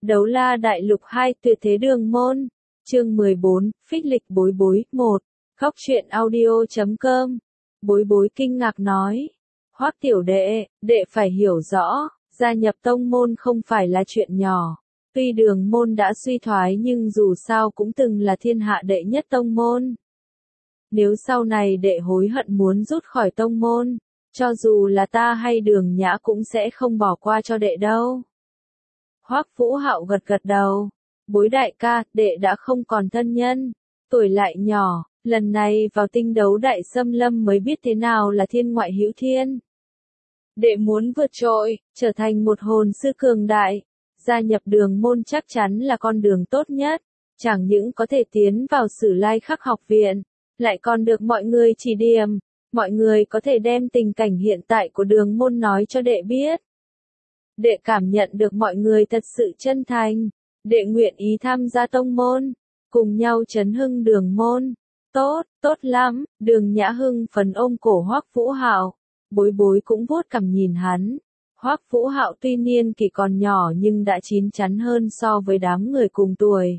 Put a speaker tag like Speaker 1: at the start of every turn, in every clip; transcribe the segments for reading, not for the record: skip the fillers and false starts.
Speaker 1: Đấu la đại lục 2 tuyệt thế đường môn. Chương 14, phích lịch bối bối, 1. Góc truyện audio.com. Bối bối kinh ngạc nói. Hoắc tiểu đệ, đệ phải hiểu rõ, gia nhập tông môn không phải là chuyện nhỏ. Tuy đường môn đã suy thoái nhưng dù sao cũng từng là thiên hạ đệ nhất tông môn. Nếu sau này đệ hối hận muốn rút khỏi tông môn, cho dù là ta hay Đường Nhã cũng sẽ không bỏ qua cho đệ đâu. Hoắc Vũ Hạo gật gật đầu. Bối đại ca, đệ đã không còn thân nhân, tuổi lại nhỏ, lần này vào tinh đấu đại xâm lâm mới biết thế nào là thiên ngoại hữu thiên. Đệ muốn vượt trội, trở thành một hồn sư cường đại, gia nhập đường môn chắc chắn là con đường tốt nhất, chẳng những có thể tiến vào Sử Lai Khắc học viện, lại còn được mọi người chỉ điểm, mọi người có thể đem tình cảnh hiện tại của đường môn nói cho đệ biết. Đệ cảm nhận được mọi người thật sự chân thành, đệ nguyện ý tham gia tông môn, cùng nhau chấn hưng đường môn. Tốt, tốt lắm, Đường Nhã hưng phấn ôm cổ Hoắc Vũ Hạo, bối bối cũng vuốt cằm nhìn hắn. Hoắc Vũ Hạo tuy niên kỷ còn nhỏ nhưng đã chín chắn hơn so với đám người cùng tuổi.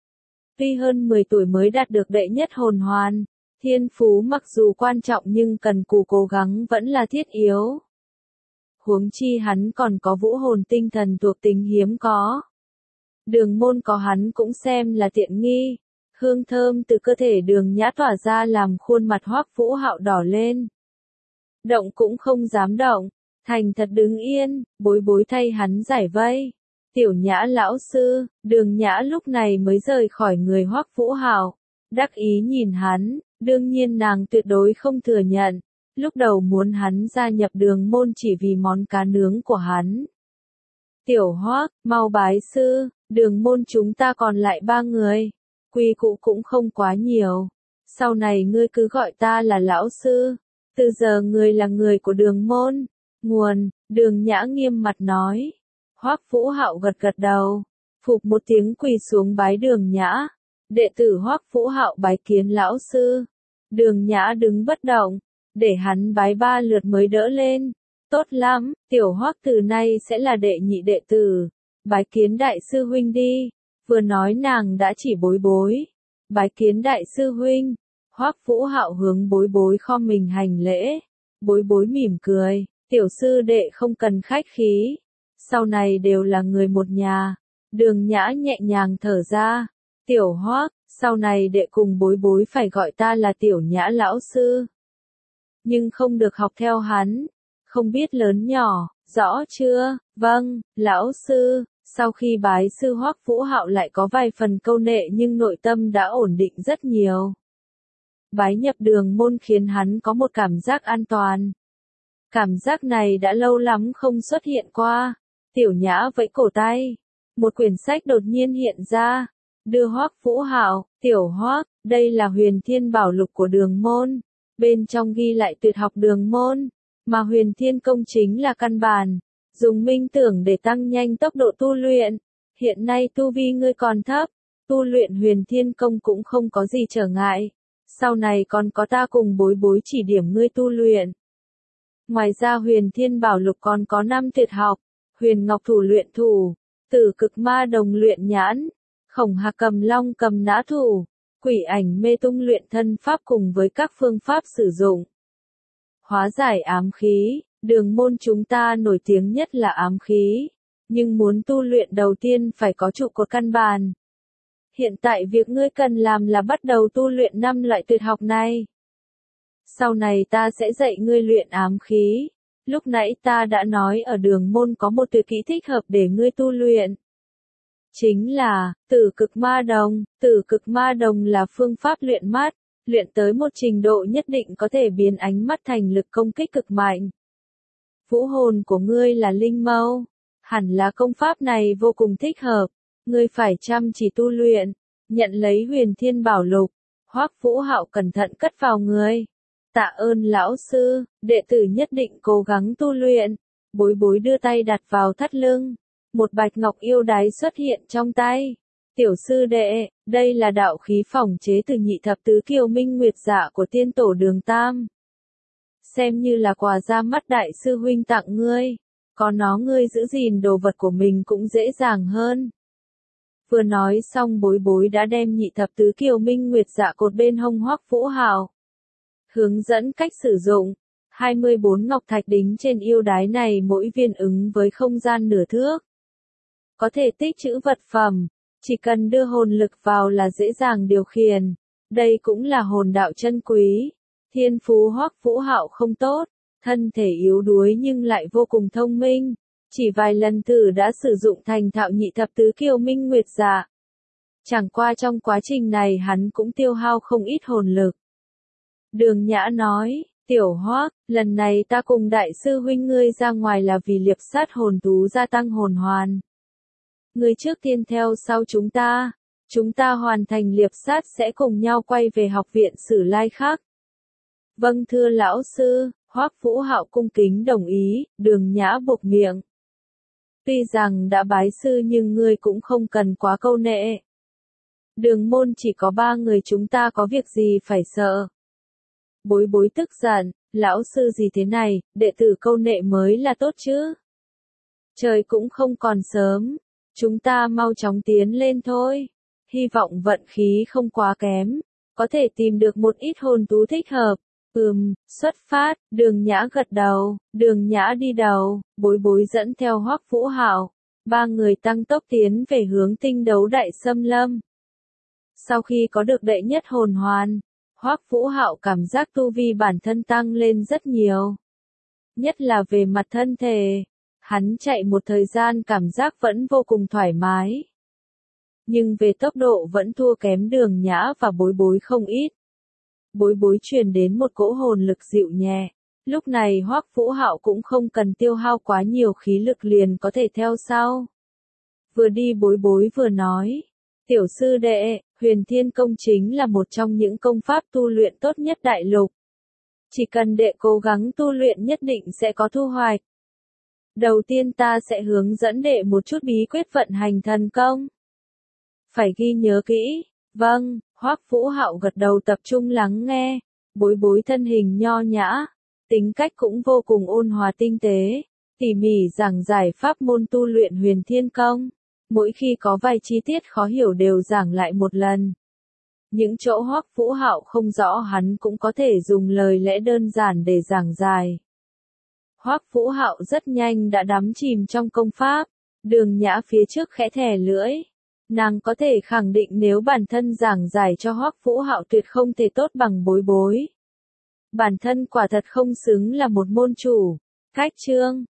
Speaker 1: Tuy hơn 10 tuổi mới đạt được đệ nhất hồn hoàn, thiên phú mặc dù quan trọng nhưng cần cù cố gắng vẫn là thiết yếu. Huống chi hắn còn có vũ hồn tinh thần thuộc tính hiếm có. Đường môn có hắn cũng xem là tiện nghi. Hương thơm từ cơ thể Đường Nhã tỏa ra làm khuôn mặt Hoắc Vũ Hạo đỏ lên. Động cũng không dám động, thành thật đứng yên, bối bối thay hắn giải vây. Tiểu Nhã lão sư, Đường Nhã lúc này mới rời khỏi người Hoắc Vũ Hạo, đắc ý nhìn hắn, đương nhiên nàng tuyệt đối không thừa nhận. Lúc đầu muốn hắn gia nhập đường môn chỉ vì món cá nướng của hắn. Tiểu Hoắc, mau bái sư, đường môn chúng ta còn lại 3 người. Quy củ cũng không quá nhiều. Sau này ngươi cứ gọi ta là lão sư. Từ giờ ngươi là người của đường môn. Nguồn, Đường Nhã nghiêm mặt nói. Hoắc Vũ Hạo gật gật đầu. Phụp một tiếng quỳ xuống bái Đường Nhã. Đệ tử Hoắc Vũ Hạo bái kiến lão sư. Đường Nhã đứng bất động. Để hắn bái 3 lượt mới đỡ lên. Tốt lắm, tiểu Hoắc từ nay sẽ là đệ nhị đệ tử. Bái kiến đại sư huynh đi. Vừa nói nàng đã chỉ bối bối. Bái kiến đại sư huynh. Hoắc Vũ Hạo hướng bối bối khom mình hành lễ. Bối bối mỉm cười. Tiểu sư đệ không cần khách khí. Sau này đều là người một nhà. Đường Nhã nhẹ nhàng thở ra. Tiểu Hoắc, sau này đệ cùng bối bối phải gọi ta là Tiểu Nhã lão sư. Nhưng không được học theo hắn. Không biết lớn nhỏ, rõ chưa? Vâng, lão sư. Sau khi bái sư Hoắc Vũ Hạo lại có vài phần câu nệ nhưng nội tâm đã ổn định rất nhiều. Bái nhập đường môn khiến hắn có một cảm giác an toàn. Cảm giác này đã lâu lắm không xuất hiện qua. Tiểu Nhã vẫy cổ tay. Một quyển sách đột nhiên hiện ra. Đưa Hoắc Vũ Hạo, Tiểu Hoắc, đây là Huyền Thiên Bảo Lục của đường môn. Bên trong ghi lại tuyệt học đường môn. Mà Huyền Thiên Công chính là căn bản. Dùng minh tưởng để tăng nhanh tốc độ tu luyện. Hiện nay tu vi ngươi còn thấp. Tu luyện Huyền Thiên Công cũng không có gì trở ngại. Sau này còn có ta cùng bối bối chỉ điểm ngươi tu luyện. Ngoài ra Huyền Thiên Bảo Lục còn có 5 tuyệt học. Huyền Ngọc Thủ luyện thủ. Tử Cực Ma Đồng luyện nhãn. Khổng Hà Cầm Long cầm nã thủ. Quỷ Ảnh Mê Tung luyện thân pháp cùng với các phương pháp sử dụng. Hóa giải ám khí. Đường môn chúng ta nổi tiếng nhất là ám khí. Nhưng muốn tu luyện đầu tiên phải có trụ cột căn bản. Hiện tại việc ngươi cần làm là bắt đầu tu luyện 5 loại tuyệt học này. Sau này ta sẽ dạy ngươi luyện ám khí. Lúc nãy ta đã nói ở đường môn có một tuyệt kỹ thích hợp để ngươi tu luyện. Chính là, Tử Cực Ma Đồng. Tử Cực Ma Đồng là phương pháp luyện mắt. Luyện tới một trình độ nhất định có thể biến ánh mắt thành lực công kích cực mạnh. Vũ hồn của ngươi là linh mâu. Hẳn là công pháp này vô cùng thích hợp. Ngươi phải chăm chỉ tu luyện. Nhận lấy Huyền Thiên Bảo Lục. Hoắc Vũ Hạo cẩn thận cất vào người. Tạ ơn lão sư, đệ tử nhất định cố gắng tu luyện. Bối bối đưa tay đặt vào thắt lưng. Một bạch ngọc yêu đái xuất hiện trong tay. Tiểu sư đệ, đây là đạo khí phỏng chế từ nhị thập tứ kiều minh nguyệt dạ của tiên tổ Đường Tam. Xem như là quà ra mắt đại sư huynh tặng ngươi. Có nó ngươi giữ gìn đồ vật của mình cũng dễ dàng hơn. Vừa nói xong Bối Bối đã đem nhị thập tứ kiều minh nguyệt dạ cột bên hông Hoắc Vũ Hạo. Hướng dẫn cách sử dụng. 24 ngọc thạch đính trên yêu đái này mỗi viên ứng với không gian nửa thước. Có thể tích trữ vật phẩm, chỉ cần đưa hồn lực vào là dễ dàng điều khiển. Đây cũng là hồn đạo chân quý. Thiên phú Hoắc Vũ Hạo không tốt, thân thể yếu đuối nhưng lại vô cùng thông minh. Chỉ vài lần thử đã sử dụng thành thạo nhị thập tứ kiều minh nguyệt dạ. Chẳng qua trong quá trình này hắn cũng tiêu hao không ít hồn lực. Đường Nhã nói, Tiểu Hoắc, lần này ta cùng đại sư huynh ngươi ra ngoài là vì liệp sát hồn thú gia tăng hồn hoàn. Ngươi trước tiên theo sau chúng ta hoàn thành liệp sát sẽ cùng nhau quay về học viện Sử Lai Khắc. Vâng thưa lão sư, Hoắc Vũ Hạo cung kính đồng ý, Đường Nhã buộc miệng. Tuy rằng đã bái sư nhưng ngươi cũng không cần quá câu nệ. Đường môn chỉ có 3 người chúng ta có việc gì phải sợ. Bối Bối tức giận, lão sư gì thế này, đệ tử câu nệ mới là tốt chứ. Trời cũng không còn sớm, chúng ta mau chóng tiến lên thôi. Hy vọng vận khí không quá kém, có thể tìm được một ít hồn thú thích hợp. Xuất phát, Đường Nhã gật đầu, Đường Nhã đi đầu, Bối Bối dẫn theo Hoắc Vũ Hạo. 3 người tăng tốc tiến về hướng tinh đấu đại xâm lâm. Sau khi có được đệ nhất hồn hoàn, Hoắc Vũ Hạo cảm giác tu vi bản thân tăng lên rất nhiều. Nhất là về mặt thân thể, hắn chạy một thời gian cảm giác vẫn vô cùng thoải mái. Nhưng về tốc độ vẫn thua kém Đường Nhã và Bối Bối không ít. Bối Bối truyền đến một cỗ hồn lực dịu nhẹ. Lúc này Hoắc Vũ Hạo cũng không cần tiêu hao quá nhiều khí lực liền có thể theo sau. Vừa đi Bối Bối vừa nói, tiểu sư đệ, Huyền Thiên Công chính là một trong những công pháp tu luyện tốt nhất đại lục. Chỉ cần đệ cố gắng tu luyện nhất định sẽ có thu hoạch. Đầu tiên ta sẽ hướng dẫn đệ một chút bí quyết vận hành thần công. Phải ghi nhớ kỹ. Vâng, Hoắc Vũ Hạo gật đầu tập trung lắng nghe. Bối Bối thân hình nho nhã, tính cách cũng vô cùng ôn hòa tinh tế, tỉ mỉ giảng giải pháp môn tu luyện Huyền Thiên Công. Mỗi khi có vài chi tiết khó hiểu đều giảng lại một lần. Những chỗ Hoắc Vũ Hạo không rõ hắn cũng có thể dùng lời lẽ đơn giản để giảng giải. Hoắc Vũ Hạo rất nhanh đã đắm chìm trong công pháp. Đường Nhã phía trước khẽ thè lưỡi. Nàng có thể khẳng định nếu bản thân giảng giải cho Hoắc Vũ Hạo tuyệt không thể tốt bằng Bối Bối. Bản thân quả thật không xứng là một môn chủ. Cách chương